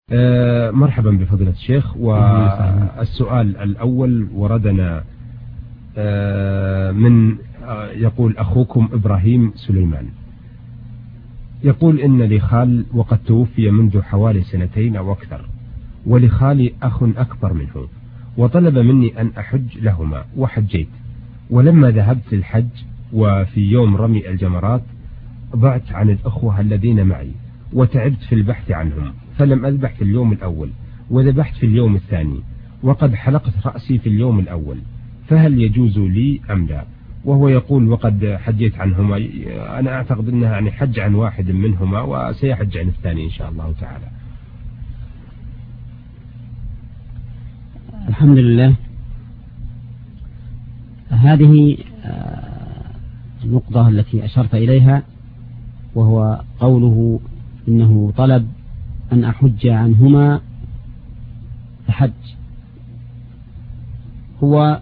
مرحبا بفضيلة الشيخ. والسؤال الأول وردنا من يقول أخوكم إبراهيم سليمان، يقول إن لي خال وقد توفي منذ حوالي 2 أو أكثر، ولخالي أخ أكبر منه، وطلب مني أن أحج لهما وحجيت، ولما ذهبت للحج وفي يوم رمي الجمرات ضعت عن الأخوة الذين معي وتعبت في البحث عنهم، فلم أذبح في اليوم الأول وذبحت في اليوم الثاني، وقد حلقت رأسي في اليوم الأول، فهل يجوز لي أم لا؟ وهو يقول وقد حجيت عنهما، أنا أعتقد أنها يعني حج عن واحد منهما وسيحج عن الثاني إن شاء الله تعالى. الحمد لله. هذه النقطة التي أشرت إليها، وهو قوله إنه طلب أن أحج عنهما فحج، هو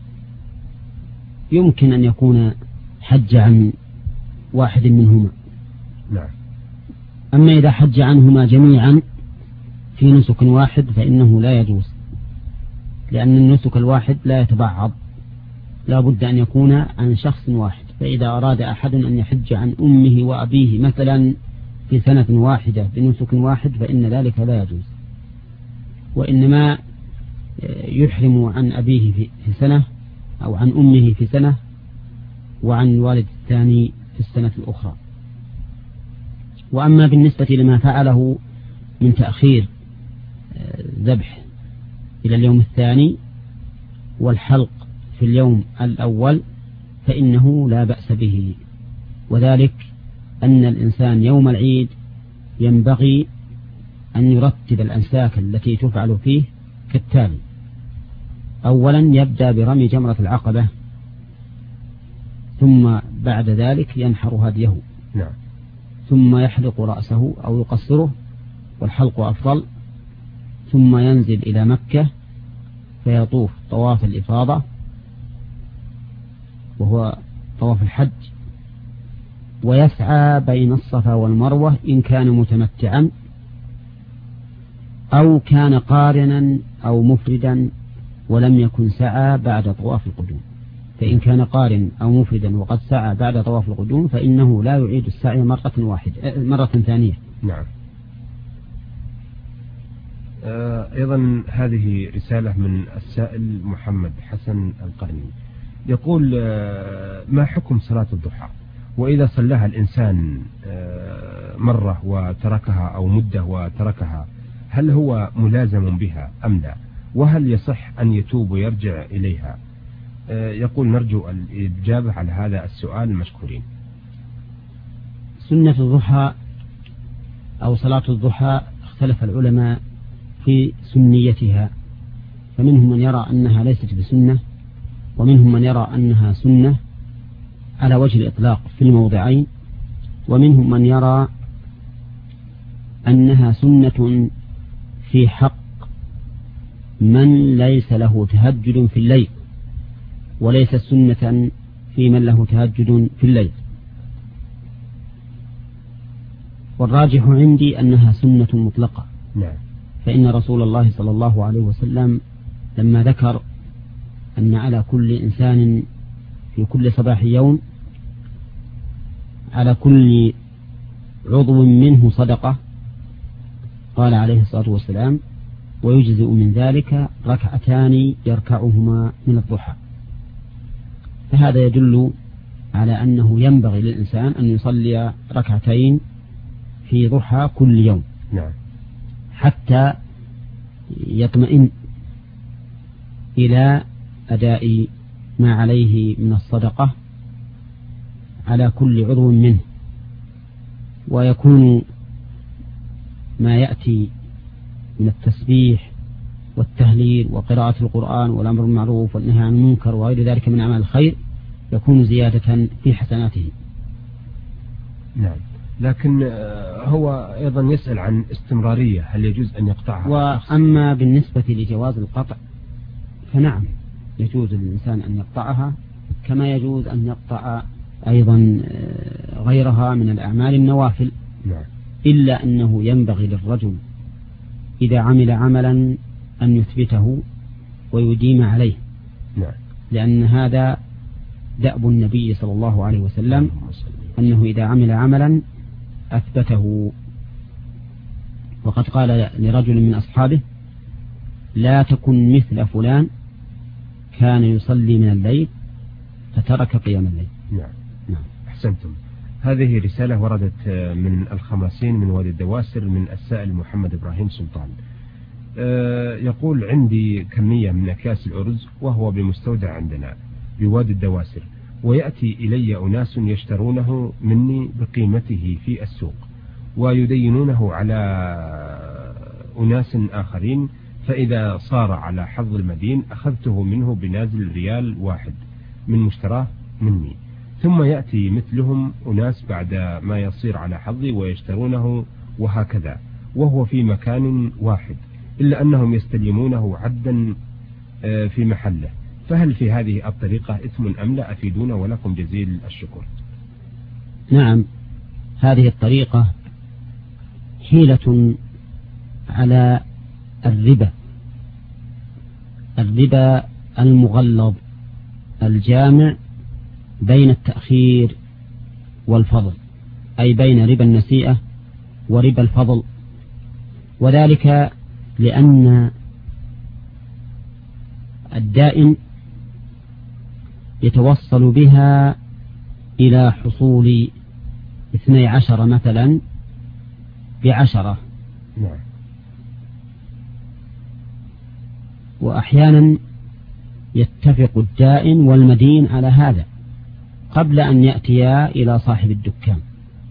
يمكن أن يكون حج عن واحد منهما. نعم. أما إذا حج عنهما جميعا في نسك واحد فإنه لا يجوز، لأن النسك الواحد لا يتبعض، لا بد أن يكون عن شخص واحد. فإذا أراد أحد أن يحج عن أمه وأبيه مثلا في سنة واحدة بنسك واحد فإن ذلك لا يجوز، وإنما يحرم عن أبيه في سنة أو عن أمه في سنة وعن الوالد الثاني في السنة الأخرى. وأما بالنسبة لما فعله من تأخير ذبح إلى اليوم الثاني والحلق في اليوم الأول فإنه لا بأس به، وذلك أن الإنسان يوم العيد ينبغي أن يرتب الأنساك التي تفعل فيه كالتالي: أولا يبدأ برمي جمرة العقبة، ثم بعد ذلك ينحر هديه، نعم، ثم يحلق رأسه أو يقصره والحلق أفضل، ثم ينزل إلى مكة فيطوف طواف الإفاضة وهو طواف الحج، ويسعى بين الصفا والمروة إن كان متمتعا أو كان قارنا أو مفردا ولم يكن سعى بعد طواف القدوم. فإن كان قارن أو مفردا وقد سعى بعد طواف القدوم فإنه لا يعيد السعي مرة ثانية. نعم. أيضا هذه رسالة من السائل محمد حسن القرني، يقول ما حكم صلاة الضحى؟ وإذا صلىها الإنسان مرة وتركها أو مدة وتركها هل هو ملازم بها أم لا؟ وهل يصح أن يتوب ويرجع إليها؟ يقول نرجو الإجابة على هذا السؤال مشكورين. سنة الضحى أو صلاة الضحى اختلف العلماء في سنيتها، فمنهم من يرى أنها ليست بسنة، ومنهم من يرى أنها سنة على وجه الإطلاق في الموضعين، ومنهم من يرى أنها سنة في حق من ليس له تهجد في الليل، وليس سنة في من له تهجد في الليل. والراجح عندي أنها سنة مطلقة. نعم. فإن رسول الله صلى الله عليه وسلم لما ذكر أن على كل إنسان في كل صباح يوم على كل عضو منه صدقة، قال عليه الصلاة والسلام: ويجزئ من ذلك 2 يركعهما من الضحى. فهذا يدل على أنه ينبغي للإنسان أن يصلي 2 في ضحى كل يوم. نعم. حتى يطمئن إلى أداء ما عليه من الصدقة على كل عضو منه، ويكون ما يأتي من التسبيح والتهليل وقراءة القرآن والأمر بالمعروف والنهي عن المنكر وغير ذلك من أعمال الخير يكون زيادة في حسناته. نعم. لكن هو أيضا يسأل عن استمرارية، هل يجوز أن يقطعها؟ وأما بالنسبة لجواز القطع فنعم، يجوز للإنسان أن يقطعها، كما يجوز أن يقطع أيضا غيرها من الأعمال النوافل. نعم. إلا أنه ينبغي للرجل إذا عمل عملا أن يثبته ويديم عليه. نعم. لأن هذا دأب النبي صلى الله عليه وسلم، أنه إذا عمل عملا أثبته. وقد قال لرجل من أصحابه: لا تكن مثل فلان كان يصلي من الليل فترك قيام الليل. نعم. أحسنتم. هذه رسالة وردت من الخماسين من وادي الدواسر من السائل محمد إبراهيم سلطان. يقول: عندي كمية من أكياس الأرز وهو بمستودع عندنا بوادي الدواسر، ويأتي إلي أناس يشترونه مني بقيمته في السوق ويدينونه على أناس آخرين، فإذا صار على حظ المدين أخذته منه بنازل ريال واحد من مشتراه مني، ثم يأتي مثلهم أناس بعد ما يصير على حظي ويشترونه، وهكذا وهو في مكان واحد، إلا أنهم يستلمونه عدا في محله، فهل في هذه الطريقة إثم أم لا؟ أفيدونا ولكم جزيل الشكر. نعم، هذه الطريقة حيلة على الربا المغلظ الجامع بين التأخير والفضل، أي بين ربا النسيئة وربا الفضل، وذلك لأن الدائن يتوصل بها إلى حصول 12 مثلا ب10. نعم. وأحيانا يتفق الدائن والمدين على هذا قبل أن يأتيا إلى صاحب الدكان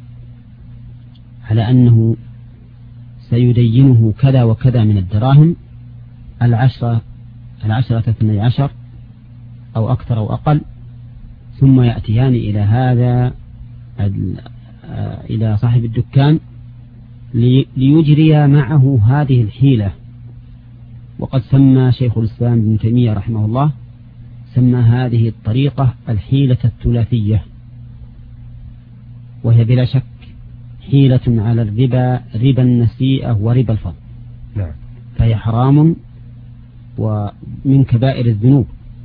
على أنه سيدينه كذا وكذا من الدراهم، 10 12 أو أكثر أو أقل، ثم يأتيان إلى هذا إلى صاحب الدكان ليجري معه هذه الحيلة. وقد سمى شيخ الإسلام ابن تيمية رحمه الله سمى هذه الطريقة الحيلة الثلاثية، وهي بلا شك حيلة على الربا، ربا النسيئة وربا الفضل. نعم. فهي حرام ومن كبائر الذنوب،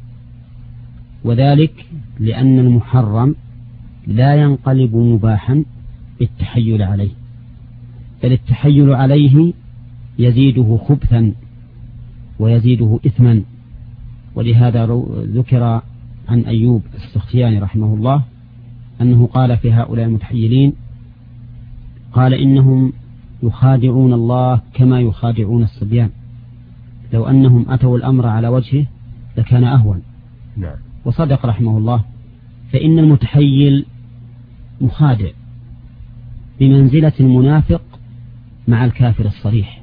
وذلك لأن المحرم لا ينقلب مباحا بالتحيل عليه، بل التحيل عليه يزيده خبثا ويزيده إثما. ولهذا ذكر عن أيوب السختياني رحمه الله أنه قال في هؤلاء المتحيلين، قال: إنهم يخادعون الله كما يخادعون الصبيان، لو أنهم أتوا الأمر على وجهه لكان أهون. نعم. وصدق رحمه الله، فإن المتحيل مخادع بمنزلة المنافق مع الكافر الصريح،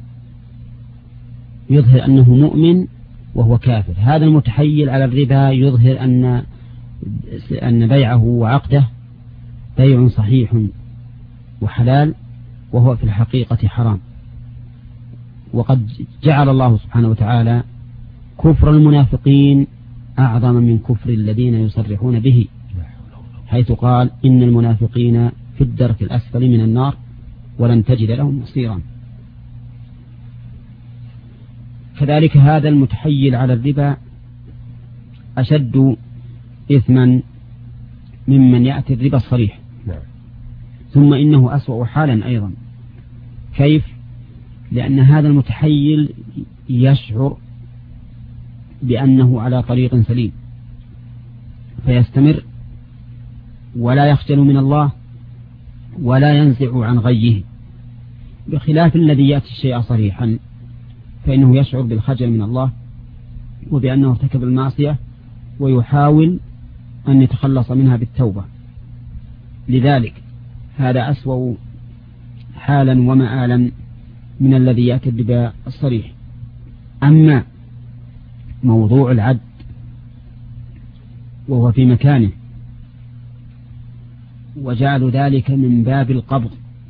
يظهر أنه مؤمن وهو كافر. هذا المتحيل على الربا يظهر أن بيعه وعقده بيع صحيح وحلال، وهو في الحقيقة حرام. وقد جعل الله سبحانه وتعالى كفر المنافقين أعظم من كفر الذين يصرحون به، حيث قال: إن المنافقين في الدرك الأسفل من النار ولن تجد لهم نصيرا. كذلك هذا المتحيل على الربا أشد إثما ممن يأتي الربا الصريح. ثم إنه أسوأ حالا أيضا. كيف؟ لأن هذا المتحيل يشعر بأنه على طريق سليم فيستمر ولا يخجل من الله ولا ينزع عن غيه، بخلاف الذي يأتي الشيء صريحا فإنه يشعر بالخجل من الله وبأنه ارتكب المعصية ويحاول أن يتخلص منها بالتوبة. لذلك هذا أسوأ حالا ومآلا من الذي يأتي الربا الصريح. أما موضوع العد وهو في مكانه وجعل ذلك من باب القبض،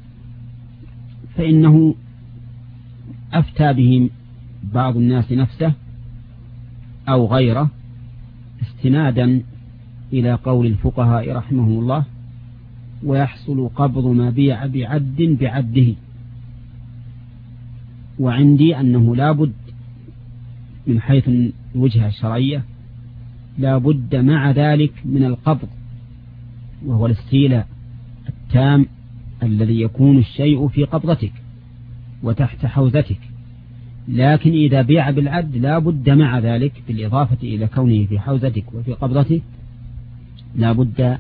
فإنه أفتى به بعض الناس نفسه أو غيره استنادا إلى قول الفقهاء رحمهم الله: ويحصل قبض ما بيع بعد بعده. وعندي أنه لا بد من حيث الوجهة الشرعية لا بد مع ذلك من القبض، وهو الاستيلاء التام الذي يكون الشيء في قبضتك وتحت حوزتك. لكن إذا بيع بالعد لا بد مع ذلك بالإضافة إلى كونه في حوزتك وفي قبضتك لا بد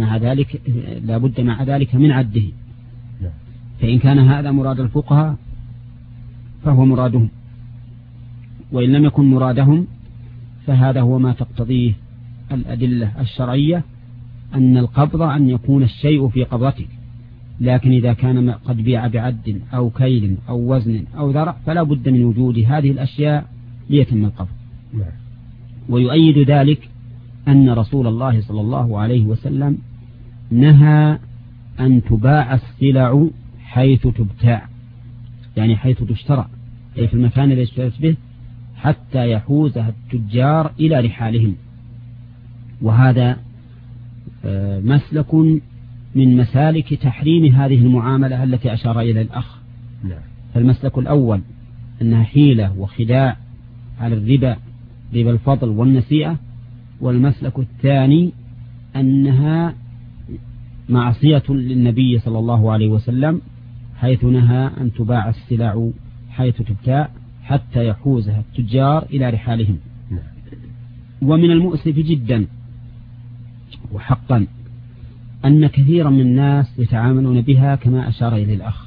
مع ذلك من عده. فإن كان هذا مراد الفقهاء فهو مرادهم، وإن لم يكن مرادهم فهذا هو ما تقتضيه الأدلة الشرعية، أن القبض أن يكون الشيء في قبضتك. لكن إذا كان قد بيع بعد أو كيل أو وزن أو ذرع فلا بد من وجود هذه الأشياء ليتم القبض. ويؤيد ذلك أن رسول الله صلى الله عليه وسلم نهى أن تباع السلع حيث تبتاع، يعني حيث تشترى، أي في المكان الذي اشتريت به، حتى يحوزها التجار إلى رحالهم. وهذا مسلك من مسالك تحريم هذه المعاملة التي أشار إلى الأخ. فالمسلك الأول أنها حيلة وخداع على الربا، ربا الفضل والنسيئة. والمسلك الثاني أنها معصية للنبي صلى الله عليه وسلم، حيث نهى أن تباع السلع حيث تبتاع حتى يحوزها التجار إلى رحالهم. ومن المؤسف جدا وحقا أن كثيرا من الناس يتعاملون بها كما أشار إليه الأخ،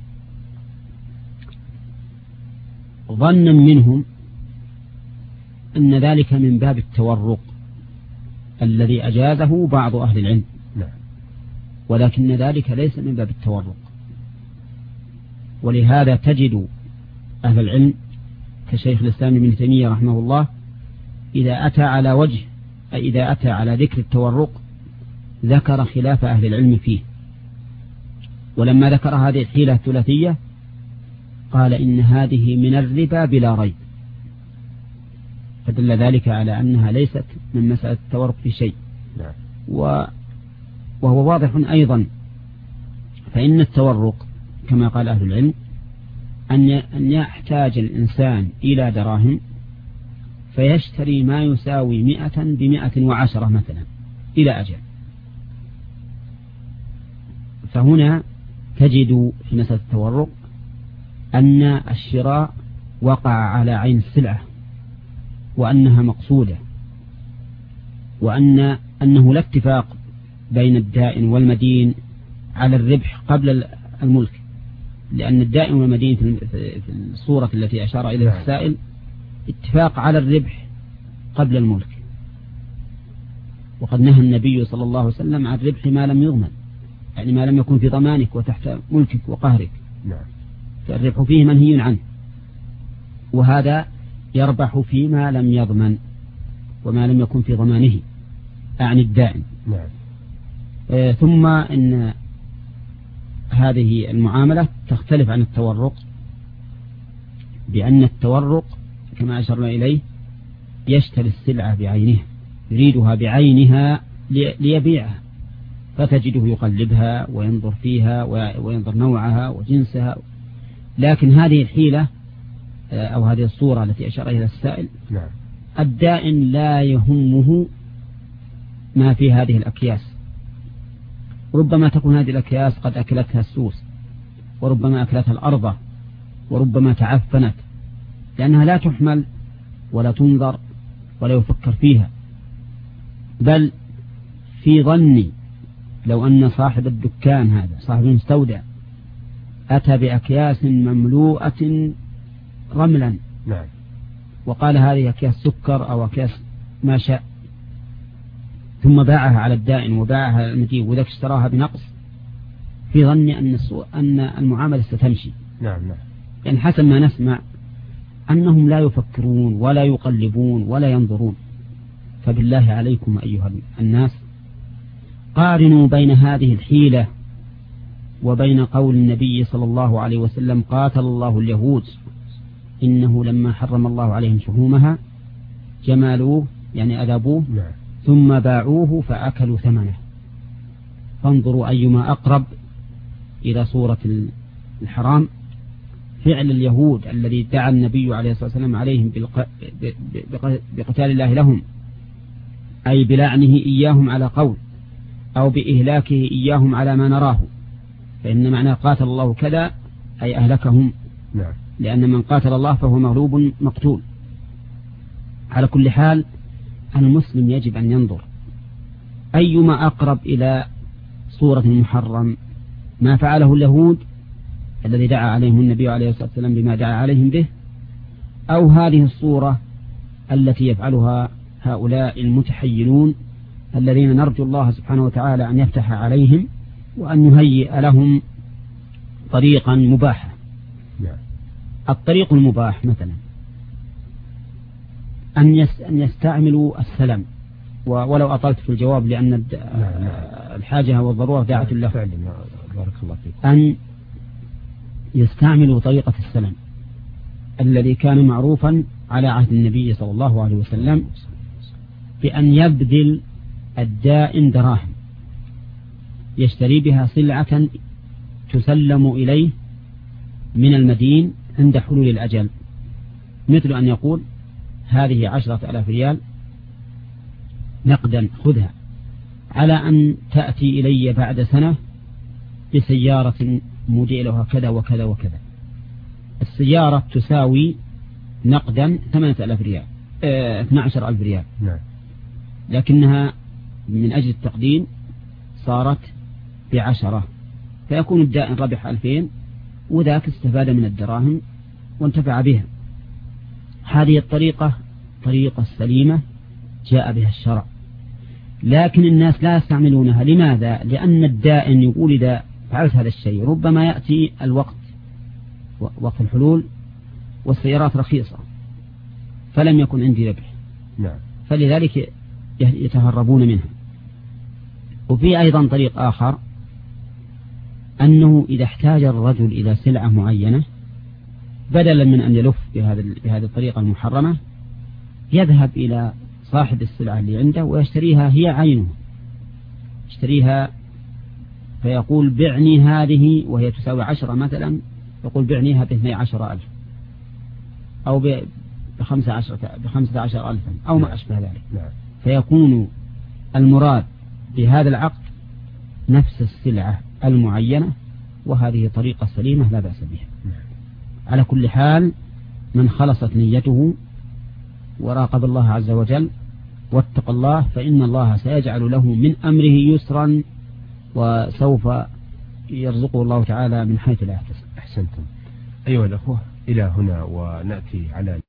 ظنا منهم أن ذلك من باب التورق الذي أجازه بعض أهل العلم، ولكن ذلك ليس من باب التورق. ولهذا تجد أهل العلم كشيخ الإسلام ابن تيمية رحمه الله إذا أتى على ذكر التورق ذكر خلاف أهل العلم فيه. ولما ذكر هذه الحيلة الثلاثية قال إن هذه من الربا بلا ريب، فدل ذلك على أنها ليست من مسألة التورق في شيء. وهو واضح أيضا، فإن التورق كما قال أهل العلم أن يحتاج الإنسان إلى دراهم فيشتري ما يساوي 100 ب110 مثلا إلى أجل. فهنا تجد في مسألة التورق أن الشراء وقع على عين السلعة وأنها مقصودة، وأنه لا اتفاق بين الدائن والمدين على الربح قبل الملك، لأن الدائن والمدين في الصورة التي أشار إليها السائل اتفاق على الربح قبل الملك. وقد نهى النبي صلى الله عليه وسلم عن الربح ما لم يضمن، يعني ما لم يكن في ضمانك وتحت ملكك وقهرك، فالربح فيه منهي عنه. وهذا يربح فيما لم يضمن وما لم يكن في ضمانه، أعني الدائن. ثم إن هذه المعاملة تختلف عن التورق، بأن التورق كما أشرنا إليه يشتري السلعة بعينها، يريدها بعينها ليبيعها، فتجده يقلبها وينظر فيها وينظر نوعها وجنسها. لكن هذه الحيلة أو هذه الصورة التي أشار إليها السائل الدائن لا يهمه ما في هذه الأكياس، ربما تكون هذه الأكياس قد أكلتها السوس، وربما أكلتها الأرض، وربما تعفنت، لأنها لا تحمل ولا تنظر ولا يفكر فيها. بل في ظني لو أن صاحب الدكان هذا صاحب المستودع أتى بأكياس مملوءة رملا وقال هذه أكياس سكر أو أكياس ما شاء، ثم باعها على الدائن وباعها على المدين وذاك اشتراها بنقص، في ظني أن المعاملة ستمشي. يعني حسب ما نسمع أنهم لا يفكرون ولا يقلبون ولا ينظرون. فبالله عليكم أيها الناس قارنوا بين هذه الحيلة وبين قول النبي صلى الله عليه وسلم قاتل الله اليهود إنه لما حرم الله عليهم شحومها جمالوه، يعني أذابوه، ثم باعوه فأكلوا ثمنه. فانظروا أيما أقرب إلى صورة الحرام فعل اليهود الذي دعا النبي عليه الصلاة والسلام عليهم بقتال الله لهم، أي بلعنه إياهم على قول أو بإهلاكه إياهم على ما نراه، فإن معنى قاتل الله كذا أي أهلكهم. نعم. لأن من قاتل الله فهو مغلوب مقتول. على كل حال المسلم يجب أن ينظر أيما أقرب إلى صورة المحرم، ما فعله اليهود الذي دعا عليهم النبي عليه الصلاة والسلام بما دعا عليهم به، أو هذه الصورة التي يفعلها هؤلاء المتحيلون الذين نرجو الله سبحانه وتعالى أن يفتح عليهم وأن يهيئ لهم طريقا مباحا. الطريق المباح مثلا أن يستعملوا السلام، ولو أطلت في الجواب لأن الحاجة والضرورة داعة له، بارك الله فيك. أن يستعملوا طريقة السلام الذي كان معروفا على عهد النبي صلى الله عليه وسلم، بأن يبذل الدائن دراهم يشتري بها سلعة تسلم إليه من المدين عند حلول الأجل، مثل أن يقول هذه 10,000 ريال نقدا خذها على أن تأتي إلي بعد سنة بسيارة موديلها كذا وكذا وكذا. السيارة تساوي نقدا 8,000 ريال 12,000 ريال، لكنها من أجل التقديم صارت ب10، فيكون الدائن ربح 2000 وذاك استفاد من الدراهم وانتفع بها. هذه الطريقة طريقة سليمة جاء بها الشرع، لكن الناس لا يستعملونها. لماذا؟ لأن الدائن يقول إذا فعلت هذا الشيء ربما يأتي الوقت وقت الحلول والسيارات رخيصة فلم يكن عندي ربح، فلذلك يتهربون منها. وفي أيضا طريق آخر، أنه إذا احتاج الرجل إلى سلعة معينة بدلا من أن يلف بهذه الطريقة المحرمة يذهب إلى صاحب السلعة اللي عنده ويشتريها هي عينه، يشتريها فيقول بعني هذه وهي تساوي 10 مثلا، يقول بعنيها ب12,000 أو ب15,000 أو ما أشبه ذلك. فيكون المراد بهذا العقد نفس السلعة المعينة، وهذه طريقة سليمة لا بأس بها. على كل حال من خلصت نيته وراقب الله عز وجل واتق الله فإن الله سيجعل له من أمره يسرا، وسوف يرزقه الله تعالى من حيث لا يحتسب. أحسنتم. أيها الأخوة، إلى هنا ونأتي على